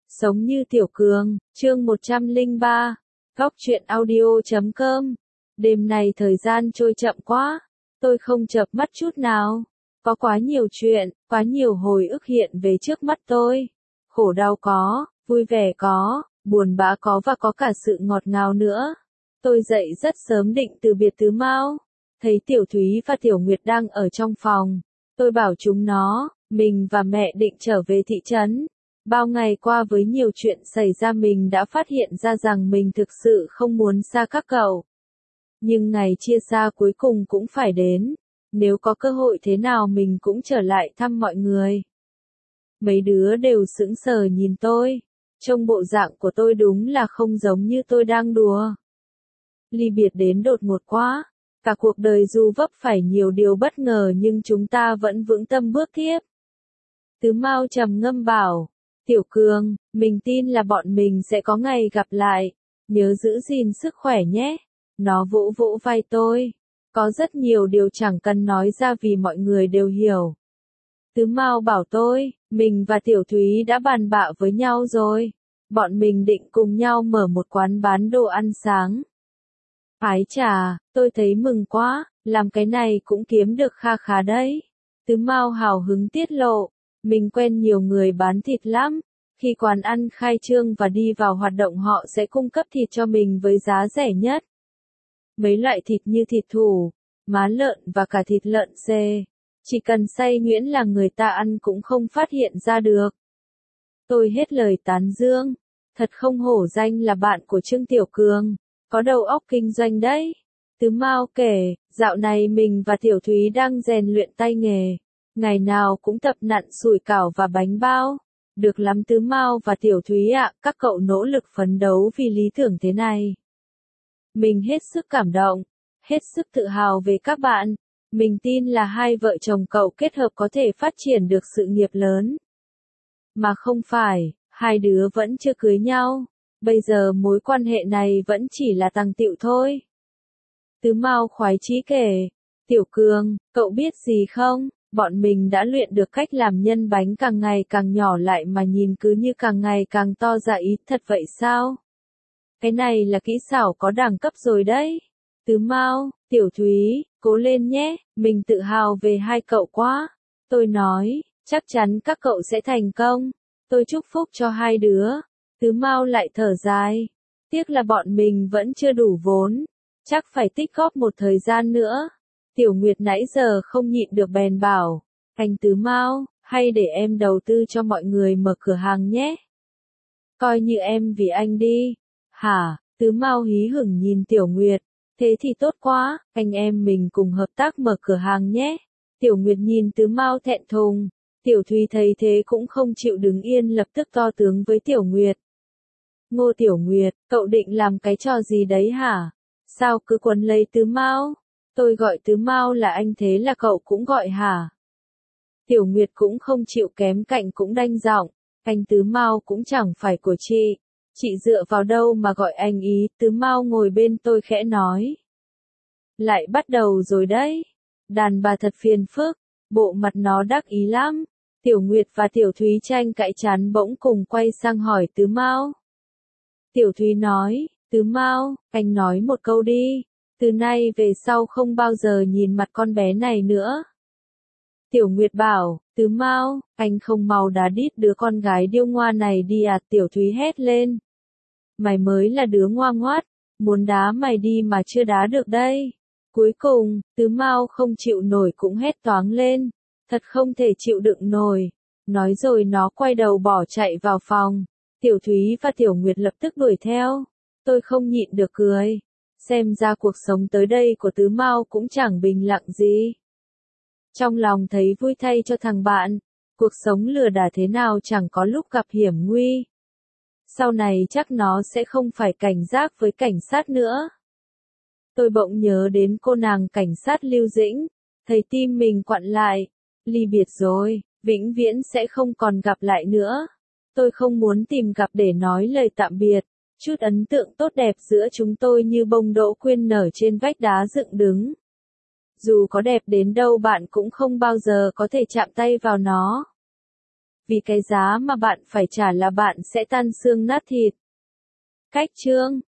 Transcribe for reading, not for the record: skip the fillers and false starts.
Sống như Tiểu Cường, chương 103, góc truyện audio.com. Đêm này thời gian trôi chậm quá, tôi không chợp mắt chút nào. Có quá nhiều chuyện, quá nhiều hồi ức hiện về trước mắt tôi. Khổ đau có, vui vẻ có, buồn bã có và có cả sự ngọt ngào nữa. Tôi dậy rất sớm định từ biệt Tứ Mao. Thấy Tiểu Thúy và Tiểu Nguyệt đang ở trong phòng. Tôi bảo chúng nó, mình và mẹ định trở về thị trấn. Bao ngày qua với nhiều chuyện xảy ra mình đã phát hiện ra rằng mình thực sự không muốn xa các cậu. Nhưng ngày chia xa cuối cùng cũng phải đến. Nếu có cơ hội thế nào mình cũng trở lại thăm mọi người. Mấy đứa đều sững sờ nhìn tôi. Trông bộ dạng của tôi đúng là không giống như tôi đang đùa. Ly biệt đến đột ngột quá. Cả cuộc đời dù vấp phải nhiều điều bất ngờ nhưng chúng ta vẫn vững tâm bước tiếp. Tứ Mao trầm ngâm bảo. Tiểu Cường, mình tin là bọn mình sẽ có ngày gặp lại. Nhớ giữ gìn sức khỏe nhé. Nó vỗ vỗ vai tôi. Có rất nhiều điều chẳng cần nói ra vì mọi người đều hiểu. Tứ Mao bảo tôi, mình và Tiểu Thúy đã bàn bạ với nhau rồi. Bọn mình định cùng nhau mở một quán bán đồ ăn sáng. Ái chà, tôi thấy mừng quá, làm cái này cũng kiếm được kha khá đấy. Tứ Mao hào hứng tiết lộ. Mình quen nhiều người bán thịt lắm. Khi quán ăn khai trương và đi vào hoạt động họ sẽ cung cấp thịt cho mình với giá rẻ nhất. Mấy loại thịt như thịt thủ, má lợn và cả thịt lợn xê. Chỉ cần xay nhuyễn là người ta ăn cũng không phát hiện ra được. Tôi hết lời tán dương. Thật không hổ danh là bạn của Trương Tiểu Cường. Có đầu óc kinh doanh đấy. Tứ Mao kể, dạo này mình và Tiểu Thúy đang rèn luyện tay nghề. Ngày nào cũng tập nặn sủi cảo và bánh bao. Được lắm Tứ Mao và Tiểu Thúy ạ, các cậu nỗ lực phấn đấu vì lý tưởng thế này. Mình hết sức cảm động, hết sức tự hào về các bạn. Mình tin là hai vợ chồng cậu kết hợp có thể phát triển được sự nghiệp lớn. Mà không phải, hai đứa vẫn chưa cưới nhau. Bây giờ mối quan hệ này vẫn chỉ là tàng tựu thôi. Tứ Mao khoái chí kể. Tiểu Cường, cậu biết gì không? Bọn mình đã luyện được cách làm nhân bánh càng ngày càng nhỏ lại mà nhìn cứ như càng ngày càng to ra ý, thật vậy sao? Cái này là kỹ xảo có đẳng cấp rồi đấy. Tứ Mao, Tiểu Thúy, cố lên nhé, mình tự hào về hai cậu quá. Tôi nói, chắc chắn các cậu sẽ thành công. Tôi chúc phúc cho hai đứa. Tứ Mao lại thở dài. Tiếc là bọn mình vẫn chưa đủ vốn. Chắc phải tích góp một thời gian nữa. Tiểu Nguyệt nãy giờ không nhịn được bèn bảo, anh Tứ Mao, hay để em đầu tư cho mọi người mở cửa hàng nhé. Coi như em vì anh đi. Hả? Tứ Mao hí hửng nhìn Tiểu Nguyệt. Thế thì tốt quá, anh em mình cùng hợp tác mở cửa hàng nhé. Tiểu Nguyệt nhìn Tứ Mao thẹn thùng. Tiểu Thúy thấy thế cũng không chịu đứng yên lập tức to tướng với Tiểu Nguyệt. Ngô Tiểu Nguyệt, cậu định làm cái trò gì đấy hả? Sao cứ quấn lấy Tứ Mao? Tôi gọi Tứ Mao là anh thế là cậu cũng gọi hả? Tiểu Nguyệt cũng không chịu kém cạnh cũng đanh giọng, anh Tứ Mao cũng chẳng phải của chị. Chị dựa vào đâu mà gọi anh ý? Tứ Mao ngồi bên tôi khẽ nói. Lại bắt đầu rồi đấy. Đàn bà thật phiền phức, bộ mặt nó đắc ý lắm. Tiểu Nguyệt và Tiểu Thúy tranh cãi chán bỗng cùng quay sang hỏi Tứ Mao. Tiểu Thúy nói, Tứ Mao, anh nói một câu đi. Từ nay về sau không bao giờ nhìn mặt con bé này nữa. Tiểu Nguyệt bảo, Tứ Mao, anh không mau đá đít đứa con gái điêu ngoa này đi à? Tiểu Thúy hét lên. Mày mới là đứa ngoa ngoát, muốn đá mày đi mà chưa đá được đây. Cuối cùng, Tứ Mao không chịu nổi cũng hét toáng lên. Thật không thể chịu đựng nổi. Nói rồi nó quay đầu bỏ chạy vào phòng. Tiểu Thúy và Tiểu Nguyệt lập tức đuổi theo. Tôi không nhịn được cười. Xem ra cuộc sống tới đây của Tứ Mao cũng chẳng bình lặng gì. Trong lòng thấy vui thay cho thằng bạn. Cuộc sống lừa đảo thế nào chẳng có lúc gặp hiểm nguy. Sau này chắc nó sẽ không phải cảnh giác với cảnh sát nữa. Tôi bỗng nhớ đến cô nàng cảnh sát Lưu Dĩnh. Thấy tim mình quặn lại. Ly biệt rồi, vĩnh viễn sẽ không còn gặp lại nữa. Tôi không muốn tìm gặp để nói lời tạm biệt. Chút ấn tượng tốt đẹp giữa chúng tôi như bông đỗ quyên nở trên vách đá dựng đứng. Dù có đẹp đến đâu bạn cũng không bao giờ có thể chạm tay vào nó. vì cái giá mà bạn phải trả là bạn sẽ tan xương nát thịt. Cách chương